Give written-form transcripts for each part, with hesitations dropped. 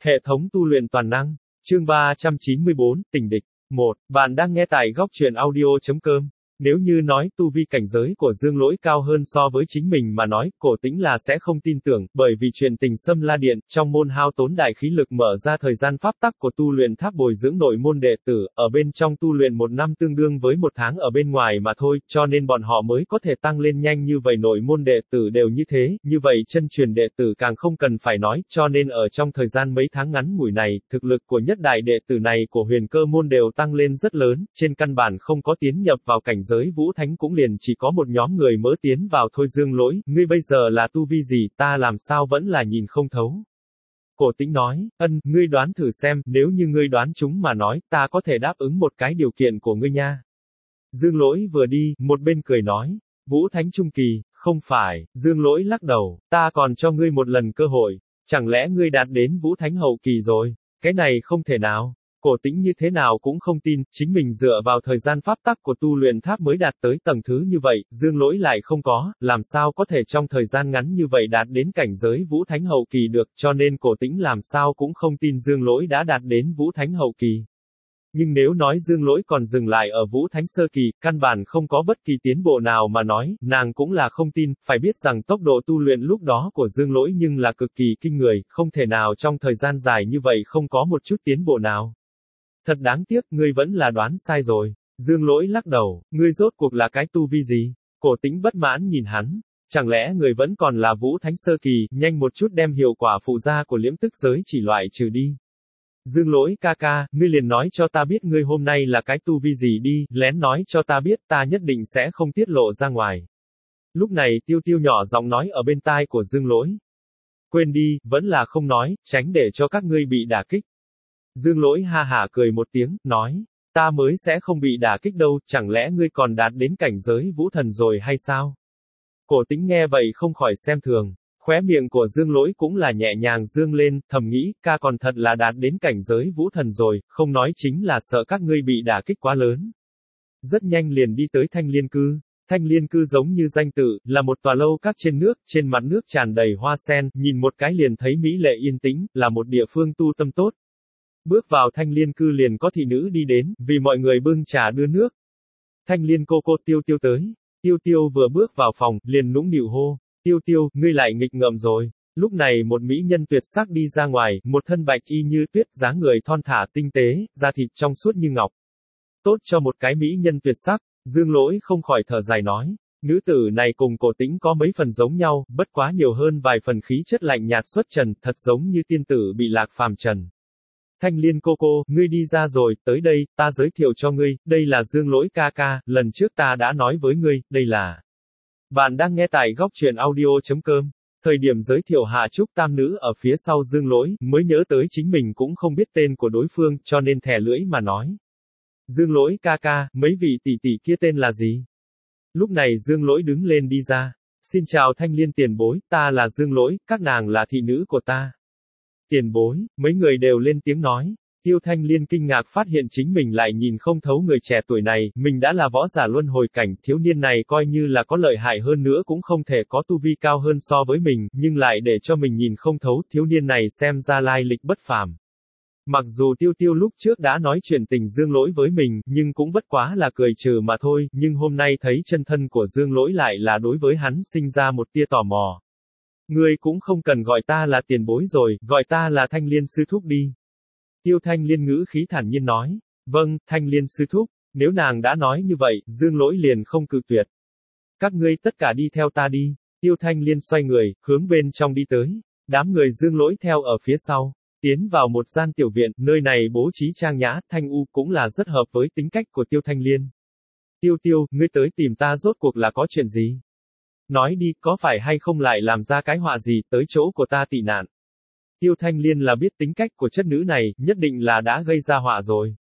Hệ thống tu luyện toàn năng. Chương 394, tình địch. 1. Bạn đang nghe tại góc truyện audio.com. Nếu như nói tu vi cảnh giới của Dương Lỗi cao hơn so với chính mình mà nói, Cổ Tĩnh là sẽ không tin tưởng, bởi vì chuyện Tình Xâm La Điện, trong môn hao tốn đại khí lực mở ra thời gian pháp tắc của tu luyện tháp bồi dưỡng nội môn đệ tử, ở bên trong tu luyện 1 năm tương đương với 1 tháng ở bên ngoài mà thôi, cho nên bọn họ mới có thể tăng lên nhanh như vậy. Nội môn đệ tử đều như thế, như vậy chân truyền đệ tử càng không cần phải nói, cho nên ở trong thời gian mấy tháng ngắn ngủi này, thực lực của nhất đại đệ tử này của Huyền Cơ môn đều tăng lên rất lớn, trên căn bản không có tiến nhập vào cảnh giới Vũ Thánh cũng liền chỉ có một nhóm người mới tiến vào thôi. Dương Lỗi, ngươi bây giờ là tu vi gì, ta làm sao vẫn là nhìn không thấu. Cổ Tĩnh nói, ngươi đoán thử xem, nếu như ngươi đoán chúng mà nói, ta có thể đáp ứng một cái điều kiện của ngươi nha. Dương Lỗi vừa đi, một bên cười nói, Vũ Thánh Trung Kỳ, không phải. Dương Lỗi lắc đầu, ta còn cho ngươi một lần cơ hội, chẳng lẽ ngươi đạt đến Vũ Thánh Hậu Kỳ rồi, cái này không thể nào. Cổ Tĩnh như thế nào cũng không tin, chính mình dựa vào thời gian pháp tắc của tu luyện tháp mới đạt tới tầng thứ như vậy, Dương Lỗi lại không có, làm sao có thể trong thời gian ngắn như vậy đạt đến cảnh giới Vũ Thánh Hậu Kỳ được, cho nên Cổ Tĩnh làm sao cũng không tin Dương Lỗi đã đạt đến Vũ Thánh Hậu Kỳ. Nhưng nếu nói Dương Lỗi còn dừng lại ở Vũ Thánh Sơ Kỳ, căn bản không có bất kỳ tiến bộ nào mà nói, nàng cũng là không tin, phải biết rằng tốc độ tu luyện lúc đó của Dương Lỗi nhưng là cực kỳ kinh người, không thể nào trong thời gian dài như vậy không có một chút tiến bộ nào. Thật đáng tiếc, ngươi vẫn là đoán sai rồi. Dương Lỗi lắc đầu, ngươi rốt cuộc là cái tu vi gì? Cổ Tĩnh bất mãn nhìn hắn, chẳng lẽ người vẫn còn là Vũ Thánh Sơ Kỳ, nhanh một chút đem hiệu quả phụ ra của liễm tức giới chỉ loại trừ đi. Dương Lỗi ca ca, ngươi liền nói cho ta biết ngươi hôm nay là cái tu vi gì đi, lén nói cho ta biết, ta nhất định sẽ không tiết lộ ra ngoài. Lúc này Tiêu Tiêu nhỏ giọng nói ở bên tai của Dương Lỗi. Quên đi, vẫn là không nói, tránh để cho các ngươi bị đả kích. Dương Lỗi ha hả cười một tiếng, nói, ta mới sẽ không bị đả kích đâu, chẳng lẽ ngươi còn đạt đến cảnh giới Vũ Thần rồi hay sao? Cổ Tĩnh nghe vậy không khỏi xem thường, khóe miệng của Dương Lỗi cũng là nhẹ nhàng dương lên, thầm nghĩ, ca còn thật là đạt đến cảnh giới Vũ Thần rồi, không nói chính là sợ các ngươi bị đả kích quá lớn. Rất nhanh liền đi tới Thanh Liên Cư. Thanh Liên Cư giống như danh tự, là một tòa lâu các trên nước, trên mặt nước tràn đầy hoa sen, nhìn một cái liền thấy mỹ lệ yên tĩnh, là một địa phương tu tâm tốt. Bước vào Thanh Liên Cư liền có thị nữ đi đến, vì mọi người bưng trà đưa nước. Thanh Liên cô Tiêu Tiêu tới. Tiêu Tiêu vừa bước vào phòng, liền nũng nịu hô, Tiêu Tiêu, ngươi lại nghịch ngợm rồi. Lúc này một mỹ nhân tuyệt sắc đi ra ngoài, một thân bạch y như tuyết, dáng người thon thả tinh tế, da thịt trong suốt như ngọc. Tốt cho một cái mỹ nhân tuyệt sắc, Dương Lỗi không khỏi thở dài nói. Nữ tử này cùng Cổ Tĩnh có mấy phần giống nhau, bất quá nhiều hơn vài phần khí chất lạnh nhạt xuất trần, thật giống như tiên tử bị lạc phàm trần. Thanh Liên cô, ngươi đi ra rồi, tới đây, ta giới thiệu cho ngươi, đây là Dương Lỗi ca ca, lần trước ta đã nói với ngươi, đây là. Bạn đang nghe tại góc truyện audio.com. Thời điểm giới thiệu Hạ Trúc tam nữ ở phía sau Dương Lỗi, mới nhớ tới chính mình cũng không biết tên của đối phương, cho nên thè lưỡi mà nói. Dương Lỗi ca ca, mấy vị tỷ tỷ kia tên là gì? Lúc này Dương Lỗi đứng lên đi ra. Xin chào Thanh Liên tiền bối, ta là Dương Lỗi, các nàng là thị nữ của ta. Tiền bối, mấy người đều lên tiếng nói. Tiêu Thanh Liên kinh ngạc phát hiện chính mình lại nhìn không thấu người trẻ tuổi này, mình đã là võ giả luân hồi cảnh, thiếu niên này coi như là có lợi hại hơn nữa cũng không thể có tu vi cao hơn so với mình, nhưng lại để cho mình nhìn không thấu, thiếu niên này xem ra lai lịch bất phàm. Mặc dù Tiêu Tiêu lúc trước đã nói chuyện tình Dương Lỗi với mình, nhưng cũng bất quá là cười trừ mà thôi, nhưng hôm nay thấy chân thân của Dương Lỗi lại là đối với hắn sinh ra một tia tò mò. Ngươi cũng không cần gọi ta là tiền bối rồi, gọi ta là Thanh Liên sư thúc đi. Tiêu Thanh Liên ngữ khí thản nhiên nói, vâng, Thanh Liên sư thúc, nếu nàng đã nói như vậy, Dương Lỗi liền không cự tuyệt. Các ngươi tất cả đi theo ta đi. Tiêu Thanh Liên xoay người, hướng bên trong đi tới, đám người Dương Lỗi theo ở phía sau, tiến vào một gian tiểu viện, nơi này bố trí trang nhã, thanh u cũng là rất hợp với tính cách của Tiêu Thanh Liên. Tiêu Tiêu, ngươi tới tìm ta rốt cuộc là có chuyện gì? Nói đi, có phải hay không lại làm ra cái họa gì, tới chỗ của ta tị nạn? Tiêu Thanh Liên là biết tính cách của chất nữ này, nhất định là đã gây ra họa rồi.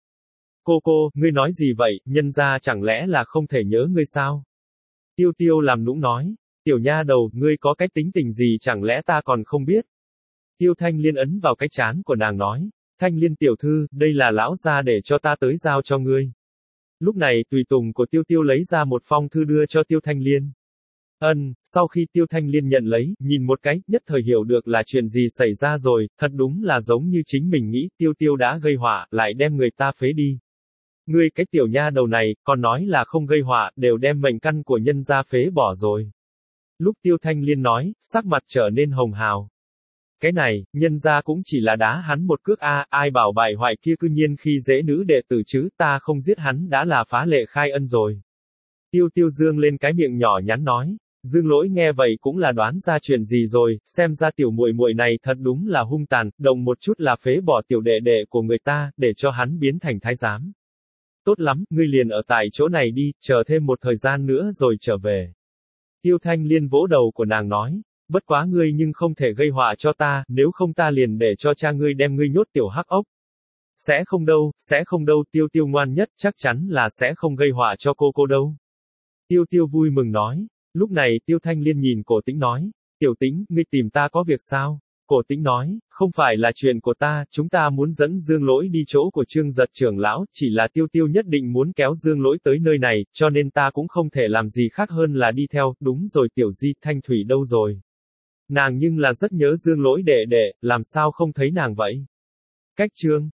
Cô, ngươi nói gì vậy, nhân ra chẳng lẽ là không thể nhớ ngươi sao? Tiêu Tiêu làm nũng nói, tiểu nha đầu, ngươi có cái tính tình gì chẳng lẽ ta còn không biết? Tiêu Thanh Liên ấn vào cái trán của nàng nói, Thanh Liên tiểu thư, đây là lão gia để cho ta tới giao cho ngươi. Lúc này, tùy tùng của Tiêu Tiêu lấy ra một phong thư đưa cho Tiêu Thanh Liên. Sau khi Tiêu Thanh Liên nhận lấy, nhìn một cái, nhất thời hiểu được là chuyện gì xảy ra rồi, thật đúng là giống như chính mình nghĩ, Tiêu Tiêu đã gây họa, lại đem người ta phế đi. Ngươi cái tiểu nha đầu này, còn nói là không gây họa, đều đem mệnh căn của nhân gia phế bỏ rồi. Lúc Tiêu Thanh Liên nói, sắc mặt trở nên hồng hào. Cái này, nhân gia cũng chỉ là đá hắn một cước ai bảo bại hoại kia cư nhiên khi dễ nữ đệ tử chứ, ta không giết hắn đã là phá lệ khai ân rồi. Tiêu Tiêu dương lên cái miệng nhỏ nhắn nói. Dương Lỗi nghe vậy cũng là đoán ra chuyện gì rồi, xem ra tiểu muội muội này thật đúng là hung tàn, động một chút là phế bỏ tiểu đệ đệ của người ta, để cho hắn biến thành thái giám. Tốt lắm, ngươi liền ở tại chỗ này đi, chờ thêm một thời gian nữa rồi trở về. Tiêu Thanh Liên vỗ đầu của nàng nói, bất quá ngươi nhưng không thể gây họa cho ta, nếu không ta liền để cho cha ngươi đem ngươi nhốt tiểu hắc ốc. Sẽ không đâu, Tiêu Tiêu ngoan nhất, chắc chắn là sẽ không gây họa cho cô đâu. Tiêu Tiêu vui mừng nói. Lúc này, Tiêu Thanh Liên nhìn Cổ Tĩnh nói, Tiểu Tĩnh, ngươi tìm ta có việc sao? Cổ Tĩnh nói, không phải là chuyện của ta, chúng ta muốn dẫn Dương Lỗi đi chỗ của Trương Giật trưởng lão, chỉ là Tiêu Tiêu nhất định muốn kéo Dương Lỗi tới nơi này, cho nên ta cũng không thể làm gì khác hơn là đi theo, đúng rồi Tiểu Di, Thanh Thủy đâu rồi? Nàng nhưng là rất nhớ Dương Lỗi đệ đệ, làm sao không thấy nàng vậy? Cách chương